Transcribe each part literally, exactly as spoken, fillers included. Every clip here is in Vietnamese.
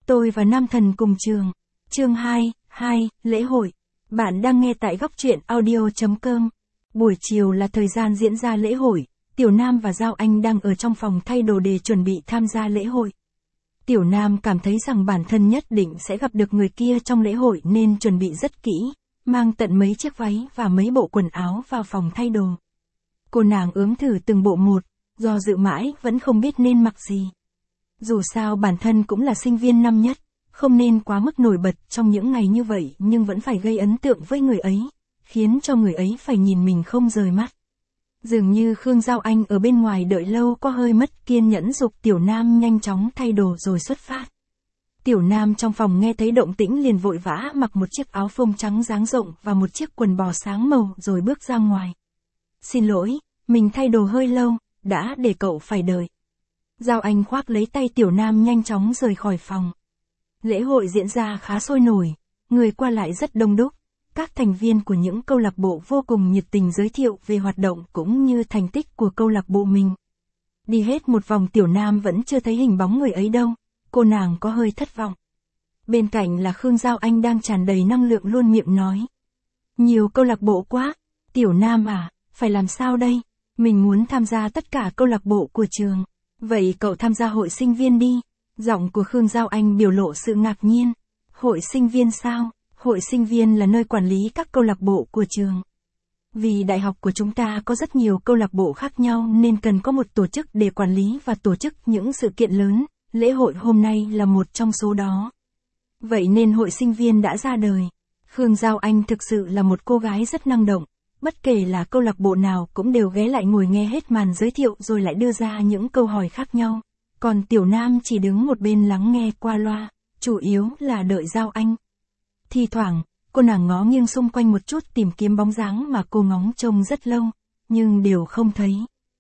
Tôi và Nam Thần cùng trường. Chương hai, hai, lễ hội. Bạn đang nghe tại góc truyện audio chấm com. Buổi chiều là thời gian diễn ra lễ hội. Tiểu Nam và Giao Anh đang ở trong phòng thay đồ để chuẩn bị tham gia lễ hội. Tiểu Nam cảm thấy rằng bản thân nhất định sẽ gặp được người kia trong lễ hội nên chuẩn bị rất kỹ, mang tận mấy chiếc váy và mấy bộ quần áo vào phòng thay đồ. Cô nàng ướm thử từng bộ một, do dự mãi vẫn không biết nên mặc gì. Dù sao bản thân cũng là sinh viên năm nhất, không nên quá mức nổi bật trong những ngày như vậy nhưng vẫn phải gây ấn tượng với người ấy, khiến cho người ấy phải nhìn mình không rời mắt. Dường như Khương Giao Anh ở bên ngoài đợi lâu có hơi mất kiên nhẫn giục Tiểu Nam nhanh chóng thay đồ rồi xuất phát. Tiểu Nam trong phòng nghe thấy động tĩnh liền vội vã mặc một chiếc áo phông trắng dáng rộng và một chiếc quần bò sáng màu rồi bước ra ngoài. Xin lỗi, mình thay đồ hơi lâu, đã để cậu phải đợi. Giao Anh khoác lấy tay Tiểu Nam nhanh chóng rời khỏi phòng. Lễ hội diễn ra khá sôi nổi, người qua lại rất đông đúc. Các thành viên của những câu lạc bộ vô cùng nhiệt tình giới thiệu về hoạt động cũng như thành tích của câu lạc bộ mình. Đi hết một vòng Tiểu Nam vẫn chưa thấy hình bóng người ấy đâu, cô nàng có hơi thất vọng. Bên cạnh là Khương Giao Anh đang tràn đầy năng lượng luôn miệng nói. Nhiều câu lạc bộ quá, Tiểu Nam à, phải làm sao đây? Mình muốn tham gia tất cả câu lạc bộ của trường. Vậy cậu tham gia hội sinh viên đi. Giọng của Khương Giao Anh biểu lộ sự ngạc nhiên. Hội sinh viên sao? Hội sinh viên là nơi quản lý các câu lạc bộ của trường. Vì đại học của chúng ta có rất nhiều câu lạc bộ khác nhau nên cần có một tổ chức để quản lý và tổ chức những sự kiện lớn, lễ hội hôm nay là một trong số đó. Vậy nên hội sinh viên đã ra đời. Khương Giao Anh thực sự là một cô gái rất năng động, bất kể là câu lạc bộ nào cũng đều ghé lại ngồi nghe hết màn giới thiệu rồi lại đưa ra những câu hỏi khác nhau. Còn Tiểu Nam chỉ đứng một bên lắng nghe qua loa, chủ yếu là đợi Giao Anh. Thi thoảng, cô nàng ngó nghiêng xung quanh một chút tìm kiếm bóng dáng mà cô ngóng trông rất lâu, nhưng đều không thấy.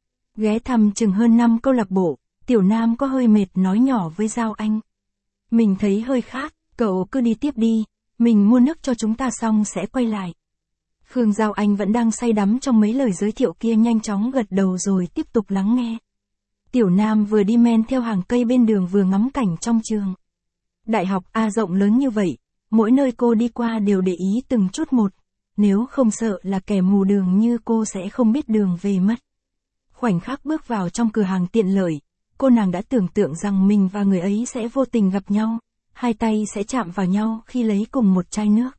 Ghé thăm chừng hơn năm câu lạc bộ, Tiểu Nam có hơi mệt nói nhỏ với Giao Anh. Mình thấy hơi khát, cậu cứ đi tiếp đi, mình mua nước cho chúng ta xong sẽ quay lại. Khương Giao Anh vẫn đang say đắm trong mấy lời giới thiệu kia nhanh chóng gật đầu rồi tiếp tục lắng nghe. Tiểu Nam vừa đi men theo hàng cây bên đường vừa ngắm cảnh trong trường. Đại học A rộng lớn như vậy, mỗi nơi cô đi qua đều để ý từng chút một, nếu không sợ là kẻ mù đường như cô sẽ không biết đường về mất. Khoảnh khắc bước vào trong cửa hàng tiện lợi, cô nàng đã tưởng tượng rằng mình và người ấy sẽ vô tình gặp nhau, hai tay sẽ chạm vào nhau khi lấy cùng một chai nước.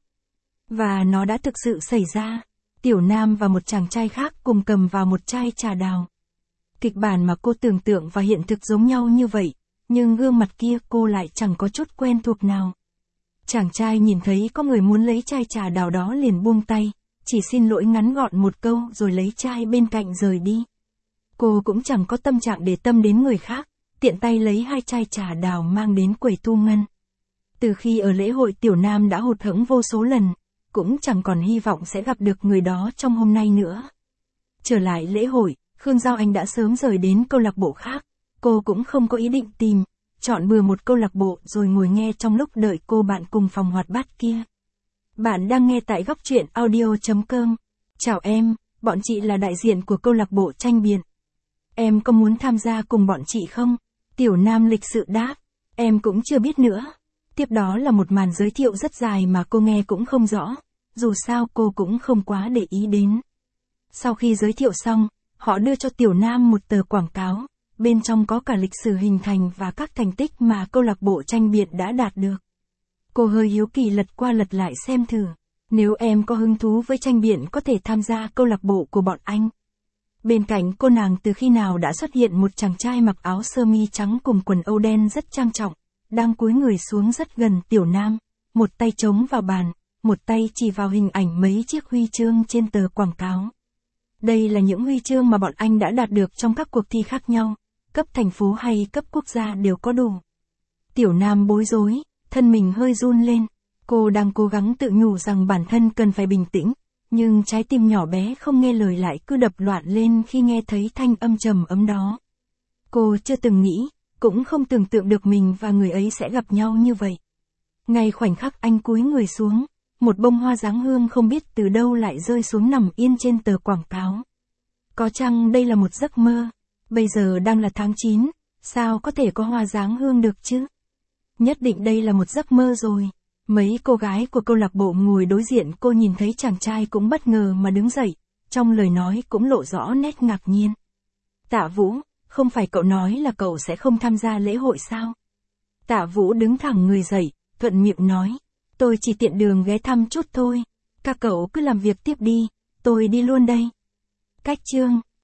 Và nó đã thực sự xảy ra, Tiểu Nam và một chàng trai khác cùng cầm vào một chai trà đào. Kịch bản mà cô tưởng tượng và hiện thực giống nhau như vậy, nhưng gương mặt kia cô lại chẳng có chút quen thuộc nào. Chàng trai nhìn thấy có người muốn lấy chai trà đào đó liền buông tay, chỉ xin lỗi ngắn gọn một câu rồi lấy chai bên cạnh rời đi. Cô cũng chẳng có tâm trạng để tâm đến người khác, tiện tay lấy hai chai trà đào mang đến quầy thu ngân. Từ khi ở lễ hội Tiểu Nam đã hụt hẫng vô số lần, cũng chẳng còn hy vọng sẽ gặp được người đó trong hôm nay nữa. Trở lại lễ hội, Khương Giao Anh đã sớm rời đến câu lạc bộ khác, cô cũng không có ý định tìm, chọn bừa một câu lạc bộ rồi ngồi nghe trong lúc đợi cô bạn cùng phòng hoạt bát kia. Bạn đang nghe tại góc truyện audio chấm com. Chào em, bọn chị là đại diện của câu lạc bộ tranh biện. Em có muốn tham gia cùng bọn chị không? Tiểu Nam lịch sự đáp, em cũng chưa biết nữa. Tiếp đó là một màn giới thiệu rất dài mà cô nghe cũng không rõ, dù sao cô cũng không quá để ý đến. Sau khi giới thiệu xong, họ đưa cho Tiểu Nam một tờ quảng cáo, bên trong có cả lịch sử hình thành và các thành tích mà câu lạc bộ tranh biện đã đạt được. Cô hơi hiếu kỳ lật qua lật lại xem thử, nếu em có hứng thú với tranh biện có thể tham gia câu lạc bộ của bọn anh. Bên cạnh cô nàng từ khi nào đã xuất hiện một chàng trai mặc áo sơ mi trắng cùng quần âu đen rất trang trọng, đang cúi người xuống rất gần Tiểu Nam, một tay chống vào bàn, một tay chỉ vào hình ảnh mấy chiếc huy chương trên tờ quảng cáo. Đây là những huy chương mà bọn anh đã đạt được trong các cuộc thi khác nhau, cấp thành phố hay cấp quốc gia đều có đủ. Tiểu Nam bối rối, thân mình hơi run lên, cô đang cố gắng tự nhủ rằng bản thân cần phải bình tĩnh, nhưng trái tim nhỏ bé không nghe lời lại cứ đập loạn lên khi nghe thấy thanh âm trầm ấm đó. Cô chưa từng nghĩ, cũng không tưởng tượng được mình và người ấy sẽ gặp nhau như vậy. Ngay khoảnh khắc anh cúi người xuống, một bông hoa dáng hương không biết từ đâu lại rơi xuống nằm yên trên tờ quảng cáo. Có chăng đây là một giấc mơ? Bây giờ đang là tháng chín, sao có thể có hoa dáng hương được chứ? Nhất định đây là một giấc mơ rồi. Mấy cô gái của câu lạc bộ ngồi đối diện cô nhìn thấy chàng trai cũng bất ngờ mà đứng dậy, trong lời nói cũng lộ rõ nét ngạc nhiên. Tạ Vũ, không phải cậu nói là cậu sẽ không tham gia lễ hội sao? Tạ Vũ đứng thẳng người dậy, thuận miệng nói. Tôi chỉ tiện đường ghé thăm chút thôi. Các cậu cứ làm việc tiếp đi, tôi đi luôn đây. Cách chương